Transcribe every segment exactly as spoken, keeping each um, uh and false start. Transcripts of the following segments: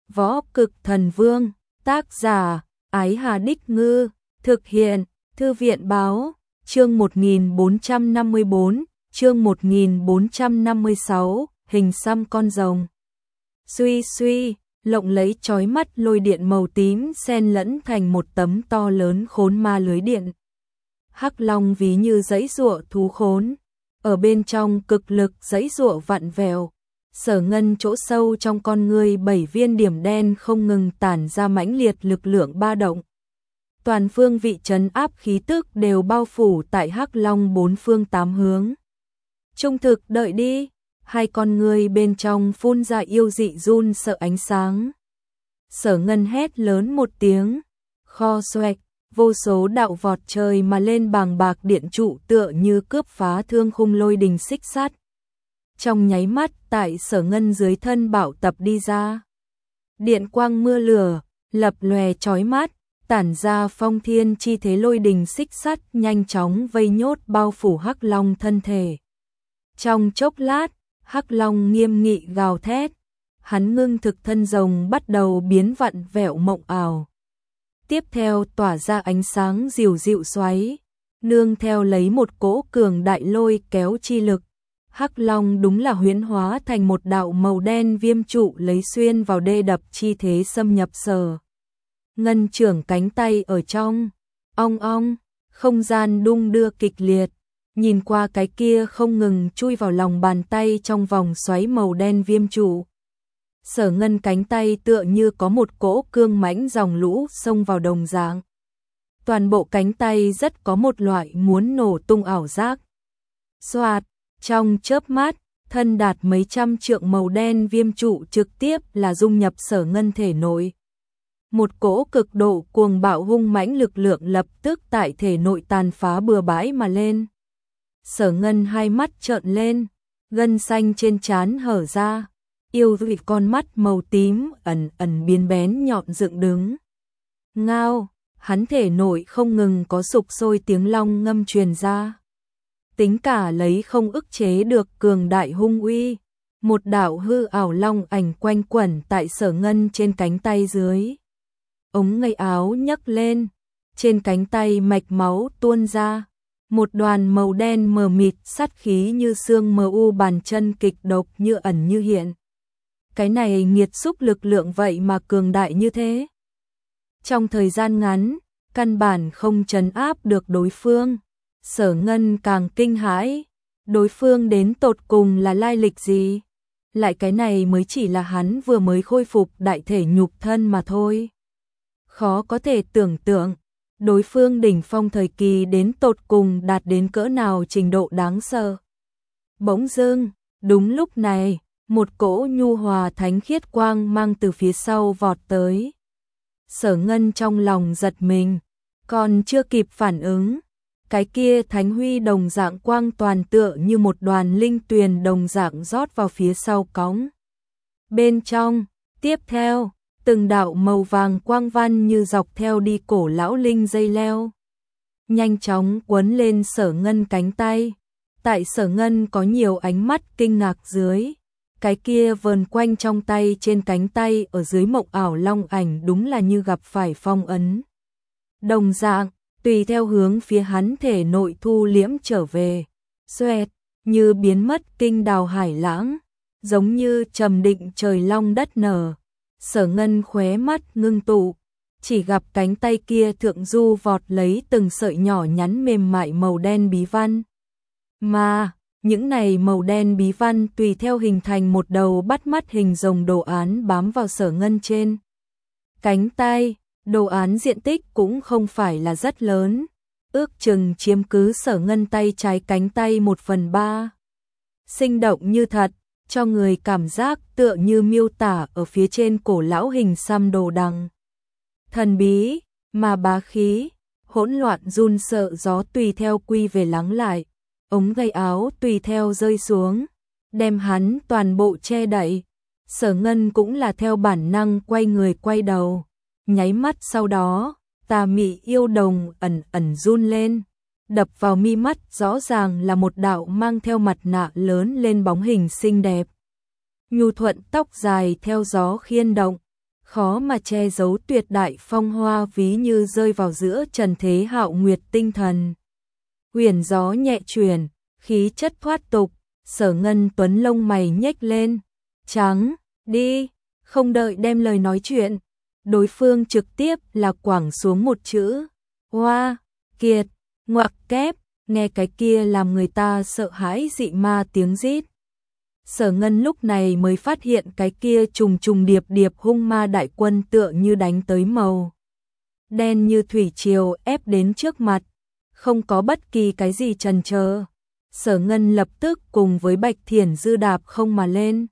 Võ Cực Thần Vương, tác giả, Ái Hà Đích Ngư, thực hiện, Thư viện Báo, chương một nghìn bốn trăm năm mươi bốn, chương một nghìn bốn trăm năm mươi sáu, hình xăm con rồng. Suy suy, lộng lấy chói mắt lôi điện màu tím xen lẫn thành một tấm to lớn khốn ma lưới điện. Hắc Long ví như giãy giụa thú khốn, ở bên trong cực lực giãy giụa vặn vẹo. Sở Ngân chỗ sâu trong con người bảy viên điểm đen không ngừng tản ra mãnh liệt lực lượng ba động. Toàn phương vị trấn áp khí tức đều bao phủ tại Hắc Long bốn phương tám hướng. Trung thực đợi đi, hai con người bên trong phun ra yêu dị run sợ ánh sáng. Sở Ngân hét lớn một tiếng, kho xoẹt, vô số đạo vọt trời mà lên bàng bạc điện trụ tựa như cướp phá thương khung lôi đình xích sắt. Trong nháy mắt tại Sở Ngân dưới thân bạo tập đi ra. Điện quang mưa lửa, lập lòe chói mắt, tản ra phong thiên chi thế lôi đình xích sắt nhanh chóng vây nhốt bao phủ Hắc Long thân thể. Trong chốc lát, Hắc Long nghiêm nghị gào thét, hắn ngưng thực thân rồng bắt đầu biến vặn vẹo mộng ảo. Tiếp theo tỏa ra ánh sáng dịu dịu xoáy, nương theo lấy một cỗ cường đại lôi kéo chi lực. Hắc Long đúng là huyễn hóa thành một đạo màu đen viêm trụ lấy xuyên vào đê đập chi thế xâm nhập Sở Ngân trưởng cánh tay ở trong. Ong ong, không gian đung đưa kịch liệt, nhìn qua cái kia không ngừng chui vào lòng bàn tay trong vòng xoáy màu đen viêm trụ. Sở Ngân cánh tay tựa như có một cỗ cương mãnh dòng lũ xông vào đồng dạng. Toàn bộ cánh tay rất có một loại muốn nổ tung ảo giác. Xoạt, trong chớp mắt, thân đạt mấy trăm trượng màu đen viêm trụ trực tiếp là dung nhập Sở Ngân thể nội. Một cỗ cực độ cuồng bạo hung mãnh lực lượng lập tức tại thể nội tàn phá bừa bãi mà lên. Sở Ngân hai mắt trợn lên, gân xanh trên trán hở ra, yêu dị con mắt màu tím ẩn ẩn biến bén nhọn dựng đứng. Ngao, hắn thể nội không ngừng có sục sôi tiếng long ngâm truyền ra. Tính cả lấy không ức chế được cường đại hung uy, một đạo hư ảo long ảnh quanh quẩn tại Sở Ngân trên cánh tay dưới. Ống ngay áo nhấc lên, trên cánh tay mạch máu tuôn ra, một đoàn màu đen mờ mịt sát khí như xương mờ u bàn chân kịch độc như ẩn như hiện. Cái này nghiệt xúc lực lượng vậy mà cường đại như thế. Trong thời gian ngắn, căn bản không trấn áp được đối phương. Sở Ngân càng kinh hãi, đối phương đến tột cùng là lai lịch gì? Lại cái này mới chỉ là hắn vừa mới khôi phục đại thể nhục thân mà thôi. Khó có thể tưởng tượng, đối phương đỉnh phong thời kỳ đến tột cùng đạt đến cỡ nào trình độ đáng sợ. Bỗng dưng, đúng lúc này, một cỗ nhu hòa thánh khiết quang mang từ phía sau vọt tới. Sở Ngân trong lòng giật mình, còn chưa kịp phản ứng. Cái kia thánh huy đồng dạng quang toàn tựa như một đoàn linh tuyền đồng dạng rót vào phía sau cõng. Bên trong, tiếp theo, từng đạo màu vàng quang văn như dọc theo đi cổ lão linh dây leo. Nhanh chóng quấn lên Sở Ngân cánh tay. Tại Sở Ngân có nhiều ánh mắt kinh ngạc dưới. Cái kia vờn quanh trong tay trên cánh tay ở dưới mộng ảo long ảnh đúng là như gặp phải phong ấn. Đồng dạng, tùy theo hướng phía hắn thể nội thu liễm trở về, xoẹt, như biến mất kinh đào hải lãng, giống như trầm định trời long đất nở. Sở Ngân khóe mắt ngưng tụ, chỉ gặp cánh tay kia thượng du vọt lấy từng sợi nhỏ nhắn mềm mại màu đen bí văn. Mà, những này màu đen bí văn tùy theo hình thành một đầu bắt mắt hình rồng đồ án bám vào Sở Ngân trên cánh tay. Đồ án diện tích cũng không phải là rất lớn, ước chừng chiếm cứ Sở Ngân tay trái cánh tay một phần ba. Sinh động như thật, cho người cảm giác tựa như miêu tả ở phía trên cổ lão hình xăm đồ đằng. Thần bí, mà bá khí, hỗn loạn run sợ gió tùy theo quy về lắng lại, ống gây áo tùy theo rơi xuống, đem hắn toàn bộ che đậy. Sở Ngân cũng là theo bản năng quay người quay đầu. Nháy mắt sau đó, tà mị yêu đồng ẩn ẩn run lên, đập vào mi mắt rõ ràng là một đạo mang theo mặt nạ lớn lên bóng hình xinh đẹp. Nhu thuận tóc dài theo gió khiên động, khó mà che giấu tuyệt đại phong hoa, ví như rơi vào giữa trần thế hạo nguyệt tinh thần. Huyền gió nhẹ chuyển, khí chất thoát tục, Sở Ngân Tuấn lông mày nhếch lên. Trắng, đi, không đợi đem lời nói chuyện. Đối phương trực tiếp là quẳng xuống một chữ. Hoa, kiệt, ngoặc kép, nghe cái kia làm người ta sợ hãi dị ma tiếng rít. Sở Ngân lúc này mới phát hiện cái kia trùng trùng điệp điệp hung ma đại quân tựa như đánh tới màu đen như thủy triều ép đến trước mặt, không có bất kỳ cái gì chần chờ. Sở Ngân lập tức cùng với Bạch Thiển Dư đạp không mà lên,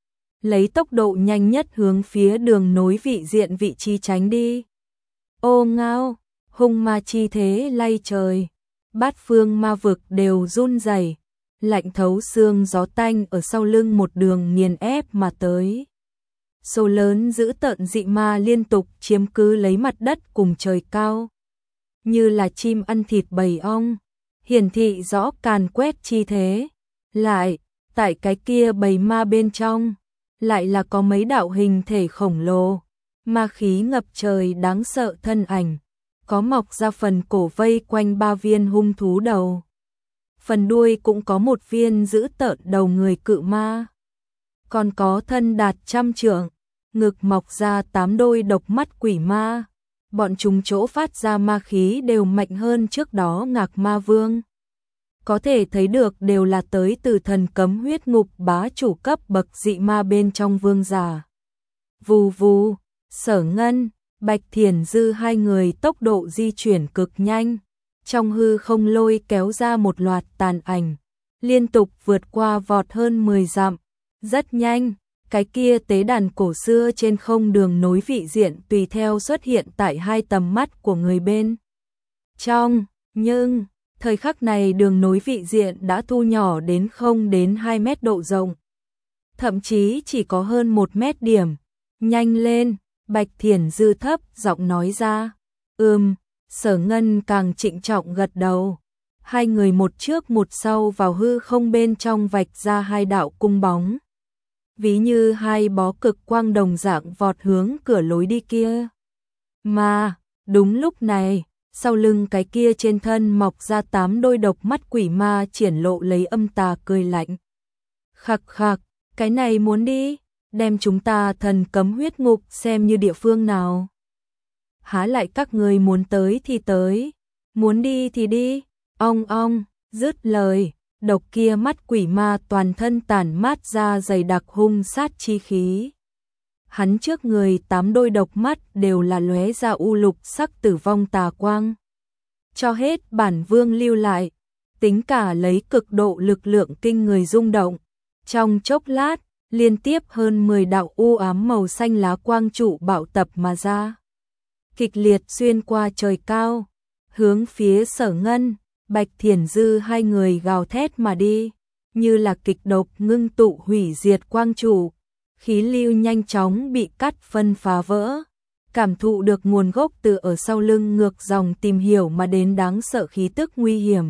lấy tốc độ nhanh nhất hướng phía đường nối vị diện vị trí tránh đi. Ô ngao, hung ma chi thế lay trời, bát phương ma vực đều run rẩy, lạnh thấu xương gió tanh ở sau lưng một đường nghiền ép mà tới. Số lớn dữ tợn dị ma liên tục chiếm cứ lấy mặt đất cùng trời cao, như là chim ăn thịt bầy ong, hiển thị rõ càn quét chi thế. Lại, tại cái kia bầy ma bên trong, lại là có mấy đạo hình thể khổng lồ, ma khí ngập trời đáng sợ thân ảnh, có mọc ra phần cổ vây quanh ba viên hung thú đầu. Phần đuôi cũng có một viên dữ tợn đầu người cự ma. Còn có thân đạt trăm trượng, ngực mọc ra tám đôi độc mắt quỷ ma. Bọn chúng chỗ phát ra ma khí đều mạnh hơn trước đó Ngạc Ma Vương. Có thể thấy được đều là tới từ thần cấm huyết ngục bá chủ cấp bậc dị ma bên trong vương giả. Vù vù, Sở Ngân, Bạch Thiển Dư hai người tốc độ di chuyển cực nhanh. Trong hư không lôi kéo ra một loạt tàn ảnh, liên tục vượt qua vọt hơn mười dặm. Rất nhanh, cái kia tế đàn cổ xưa trên không đường nối vị diện tùy theo xuất hiện tại hai tầm mắt của người bên trong. Nhưng, thời khắc này đường nối vị diện đã thu nhỏ đến không đến hai mét độ rộng. Thậm chí chỉ có hơn một mét điểm. Nhanh lên, Bạch Thiển Dư thấp giọng nói ra. Ừm. Sở Ngân càng trịnh trọng gật đầu. Hai người một trước một sau vào hư không bên trong vạch ra hai đạo cung bóng, ví như hai bó cực quang đồng dạng vọt hướng cửa lối đi kia. Mà, đúng lúc này, sau lưng cái kia trên thân mọc ra tám đôi độc mắt quỷ ma triển lộ lấy âm tà cười lạnh. Khặc khặc, cái này muốn đi, đem chúng ta thần cấm huyết ngục xem như địa phương nào. Há lại các người muốn tới thì tới, muốn đi thì đi. Ong ong, dứt lời, độc kia mắt quỷ ma toàn thân tản mát ra dày đặc hung sát chi khí. Hắn trước người tám đôi độc mắt đều là lóe ra u lục sắc tử vong tà quang. Cho hết bản vương lưu lại, tính cả lấy cực độ lực lượng kinh người rung động. Trong chốc lát, liên tiếp hơn mười đạo u ám màu xanh lá quang trụ bạo tập mà ra, kịch liệt xuyên qua trời cao, hướng phía Sở Ngân, Bạch Thiển Dư hai người gào thét mà đi, như là kịch độc ngưng tụ hủy diệt quang trụ, khí lưu nhanh chóng bị cắt phân phá vỡ, cảm thụ được nguồn gốc từ ở sau lưng ngược dòng tìm hiểu mà đến đáng sợ khí tức nguy hiểm.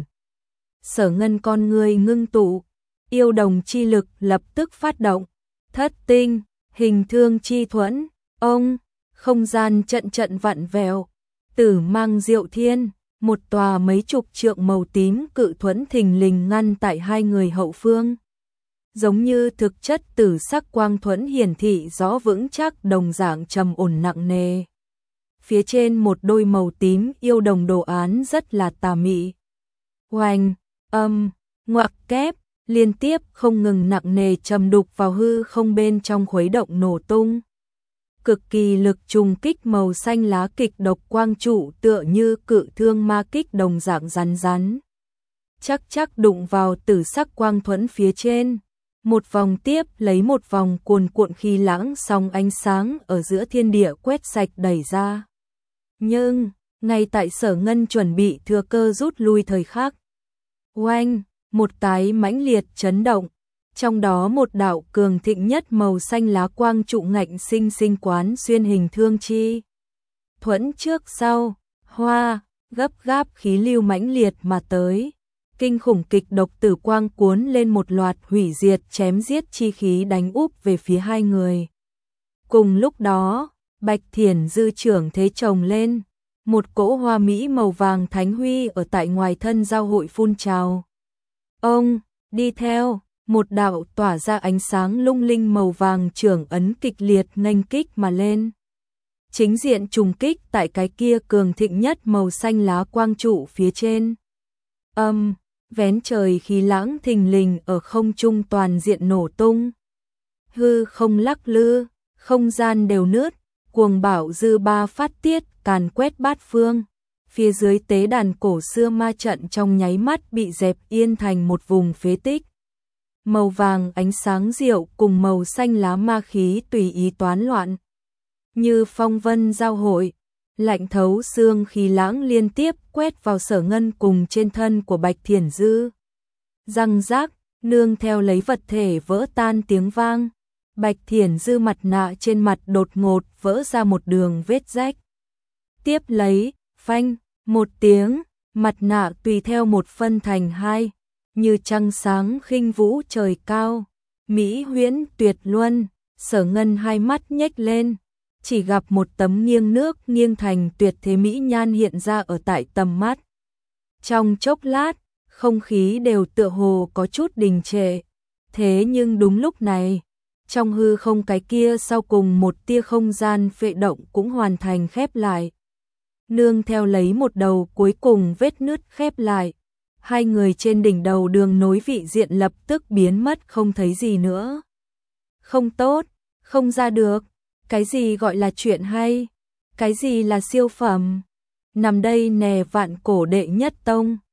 Sở Ngân con người ngưng tụ, yêu đồng chi lực lập tức phát động, thất tinh, hình thương chi thuẫn, ông, không gian trận trận vặn vẹo, tử mang diệu thiên, một tòa mấy chục trượng màu tím cự thuẫn thình lình ngăn tại hai người hậu phương. Giống như thực chất tử sắc quang thuẫn hiển thị rõ vững chắc đồng dạng trầm ổn nặng nề. Phía trên một đôi màu tím yêu đồng đồ án rất là tà mị. Oanh, âm, ngoặc kép, liên tiếp không ngừng nặng nề trầm đục vào hư không bên trong khuấy động nổ tung. Cực kỳ lực trùng kích màu xanh lá kịch độc quang trụ tựa như cự thương ma kích đồng dạng rắn rắn. Chắc chắc đụng vào tử sắc quang thuẫn phía trên. Một vòng tiếp lấy một vòng cuồn cuộn khí lãng sóng ánh sáng ở giữa thiên địa quét sạch đẩy ra. Nhưng, ngay tại Sở Ngân chuẩn bị thừa cơ rút lui thời khắc. Oanh, một cái mãnh liệt chấn động. Trong đó một đạo cường thịnh nhất màu xanh lá quang trụ ngạnh sinh sinh quán xuyên hình thương chi thuẫn trước sau, hoa, gấp gáp khí lưu mãnh liệt mà tới. Kinh khủng kịch độc tử quang cuốn lên một loạt hủy diệt chém giết chi khí đánh úp về phía hai người. Cùng lúc đó, Bạch Thiển Dư trưởng thế chồng lên, một cỗ hoa mỹ màu vàng thánh huy ở tại ngoài thân giao hội phun trào. Ông, đi theo, một đạo tỏa ra ánh sáng lung linh màu vàng trưởng ấn kịch liệt nghênh kích mà lên. Chính diện trùng kích tại cái kia cường thịnh nhất màu xanh lá quang trụ phía trên. Âm, vén trời khí lãng thình lình ở không trung toàn diện nổ tung. Hư không lắc lư, không gian đều nứt, cuồng bạo dư ba phát tiết càn quét bát phương. Phía dưới tế đàn cổ xưa ma trận trong nháy mắt bị dẹp yên thành một vùng phế tích. Màu vàng ánh sáng diệu cùng màu xanh lá ma khí tùy ý toán loạn. Như phong vân giao hội, lạnh thấu xương khí lãng liên tiếp quét vào Sở Ngân cùng trên thân của Bạch Thiển Dư. Răng rác, nương theo lấy vật thể vỡ tan tiếng vang. Bạch Thiển Dư mặt nạ trên mặt đột ngột vỡ ra một đường vết rách. Tiếp lấy, phanh, một tiếng, mặt nạ tùy theo một phân thành hai, như trăng sáng khinh vũ trời cao. Mỹ huyễn tuyệt luân, Sở Ngân hai mắt nhếch lên, chỉ gặp một tấm nghiêng nước nghiêng thành tuyệt thế mỹ nhan hiện ra ở tại tầm mắt. Trong chốc lát, không khí đều tựa hồ có chút đình trệ. Thế nhưng đúng lúc này, trong hư không cái kia sau cùng một tia không gian phệ động cũng hoàn thành khép lại. Nương theo lấy một đầu cuối cùng vết nứt khép lại. Hai người trên đỉnh đầu đường nối vị diện lập tức biến mất không thấy gì nữa. Không tốt, không ra được. Cái gì gọi là chuyện hay? Cái gì là siêu phẩm? Nằm đây nè vạn cổ đệ nhất tông.